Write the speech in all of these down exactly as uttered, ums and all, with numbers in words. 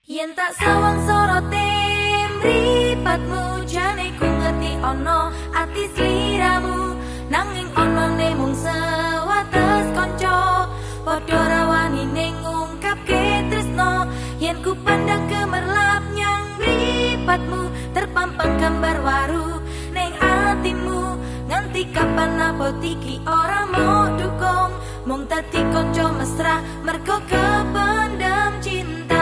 Yen tak sawang sorote mripatmu, jane ku ngerti ono ati sliramu, nanging ono ne mung sewates kanca, padha rawani ning ngungkapke tresno. Yen ku pandang gemerlap nyang mripatmu, terpampang gambar waru ning atimu, nganti kapan apa iki ora mau dukung, mung dadi kanca mesra mergo kependam cinta.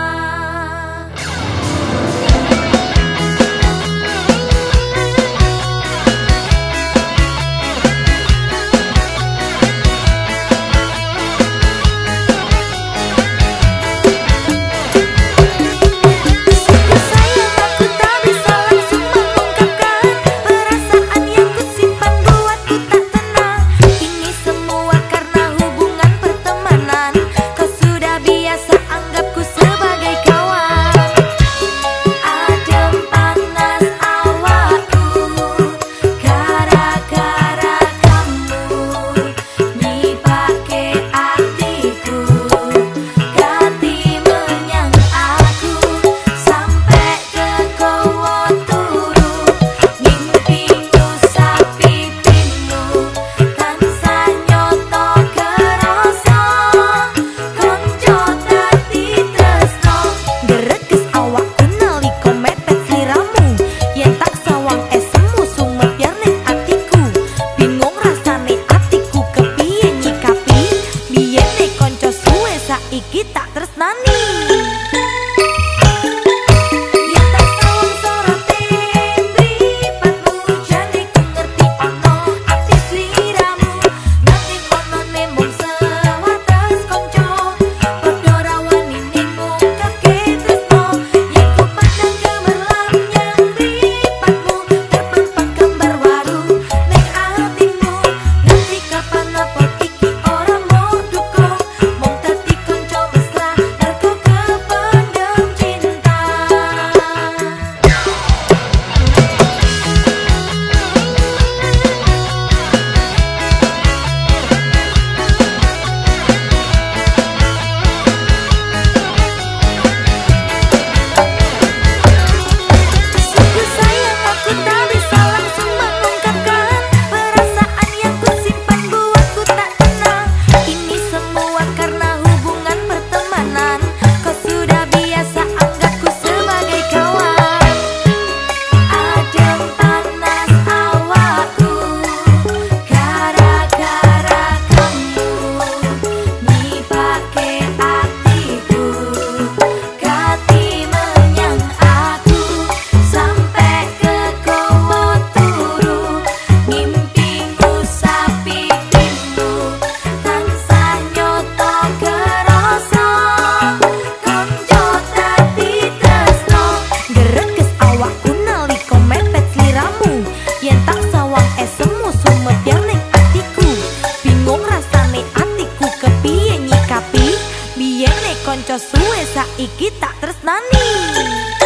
Iki tak tresnani. Konco suwe saiki tak tresnani.